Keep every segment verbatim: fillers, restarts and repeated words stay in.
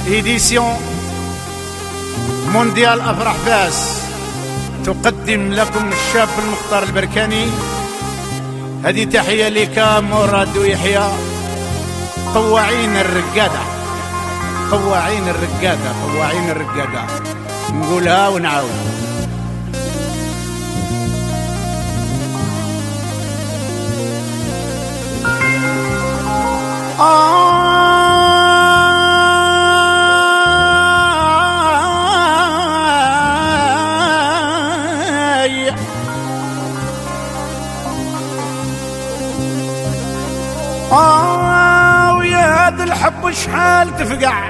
إيديسيون مونديال أفراح فاس تقدم لكم الشاب المختار البركاني. هذه تحية لك مراد ويحيى قواعين الرقادة، قواعين الرقادة، قواعين الرقادة، نقولها ونعاود. آه آه ويا هذا الحب شحال تفقع،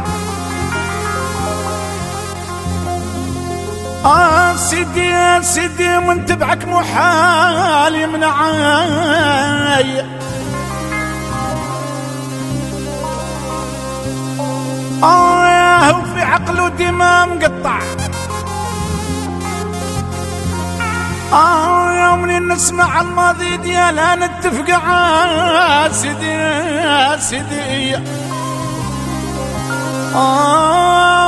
آه سيدي يا سيدي من تبعك محال يمنعاي، آه يا هو في عقله دماء مقطع، آه يا منين نسمع الماضي ديالها نتفقع سيدي يا سيدي. آه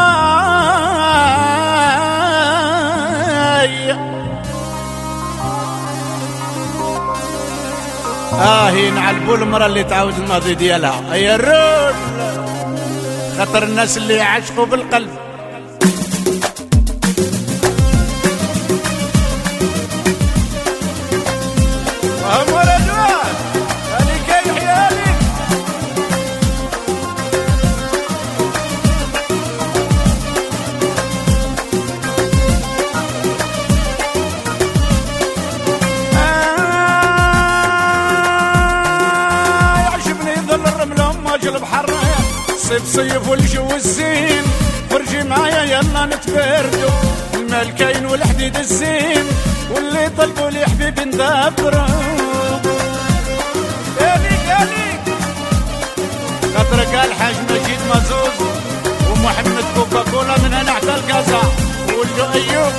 آه نعلبوا المرأة اللي تعاود الماضي ديالها يا الرول، خاطر الناس اللي يعشقوا بالقلب. وهم رجوان هذه كي حيالي آه يعجبني ظل الرمل ومواج البحر، صيف صيف والجو الزين، فرجي معايا يلا نتبردو، المال كاين والحديد الزين، واللي طلبوا لي حبيبي ندبرو. ياليك ياليك خاطر قال حاج مجيد مازوز ومحمد كوكا كولا من هنا حتى الكازا وولدو ايوب.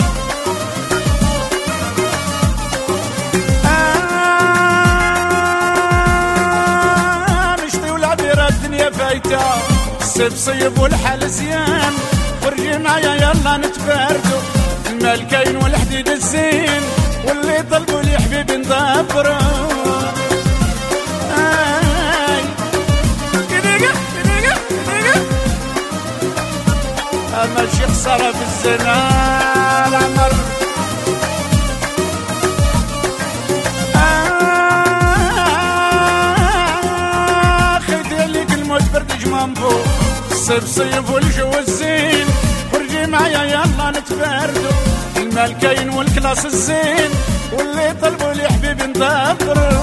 آه نشطي والعبيرة الدنيا فايتة، الصيف صيب والحال زيان، فرجي معايا يلا نتبردو، المال كاين والحديد الزين، واللي طلبوا لي حبيبي ندبرو. آي دقيقة دقيقة دقيقة ماشي خسارة في الزنا العمر. آه خيتي عليك الموت بردج مامبو، الصيف صيف والجو الزين، فرجي معايا يلا نتبردو، المال كاين والكلاس الزين، واللي طلبوا لي حبيبي ندبرو.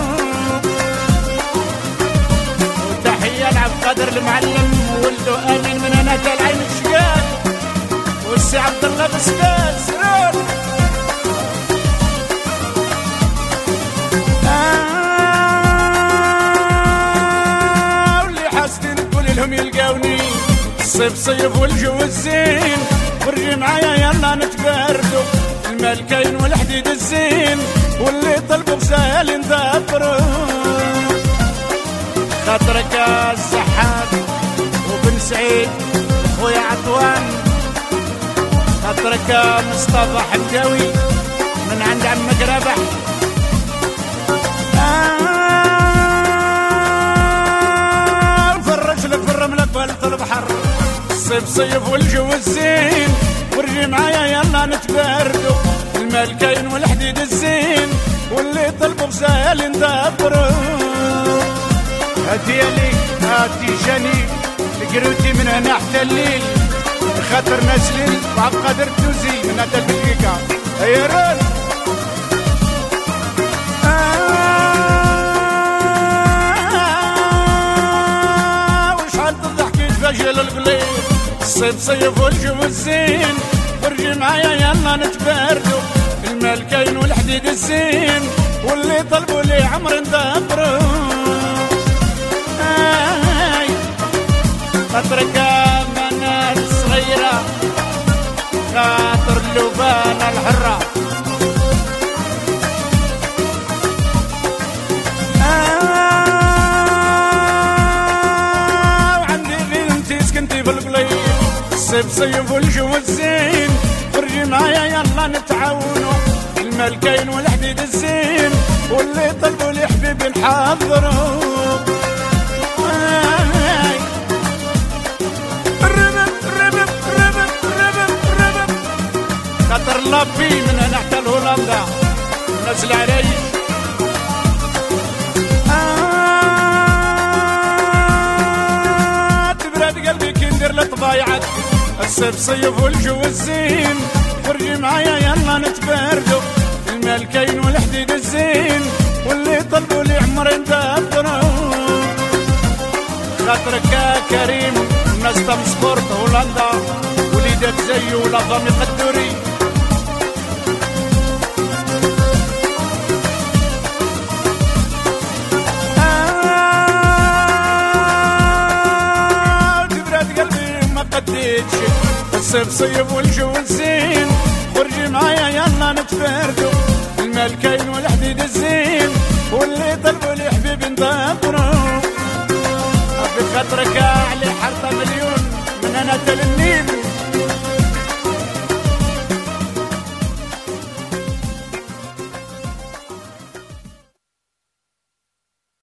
وتحية لعبد القادر المعلم وولدو امين من هنا تا العين الشقال، والسي عبد الله بسباس روح. آه واللي حاسدين تقولي لهم يلقاوني، الصيف صيف والجو الزين، فرجي معايا يلا نتبردو، المال كاين والحديد الزين، واللي طلبوا بسهل ندبرو. خاطرك الصحاب وبن سعيد خويا عطوان، خاطرك مصطفى حمداوي من عند عمك رابح. آه فرج لك في الرملة بلط البحر، الصيف صيف والجو الزين، ورجي معايا يلا نتبردو، المال كاين والحديد الزين، واللي طلبوا بسهل ندبرو. هاتي لي هاتي جاني القروتي من هنا حتى الليل، خاطر ناس ليل وعبد القادر التوزي من هذا البلقيكا يا رول. آه وشحال تضحكي تفاجئ للقليل، الصيف صيف والجو الزين، فرجي معايا يلا نتبردو، المال كاين والحديد الزين، واللي طلبوا لي عمر ندبرو. آي خاطرك منات صغيرة، خاطر اللبانة الحرة. آه وعندي غير انتي سكنتي قلبي في القليل. الصيف صيف والجو الزين خرجي معايا يلا نتعاونوا. الملكين والحديد الزين واللي طلبوا لي حبيبي نحضروا. الربب الربب الربب الربب الربب خاطر لابي من هنا حتى لهولندا ناس العرايش. آه تبرد قلبي كي ندير لطبايعك. الصيف صيف والجو الزين خرجي معايا يلا نتبردوا. الملكين والحديد الزين واللي طلبوا لي عمري ندبروا. خاطرك يا كريم الناس تم سبورت هولندا وليدات زي ولا ضامي قدوري. آه تبرد قلبي ما قديتش. الصيف صيف والجو الزين خرجي معايا يلا نتفردوا. الملكين والحديد الزين واللي طلبوا لي حبيبي ندبروا. في خاطرك علي حرطة مليون من انا تلنين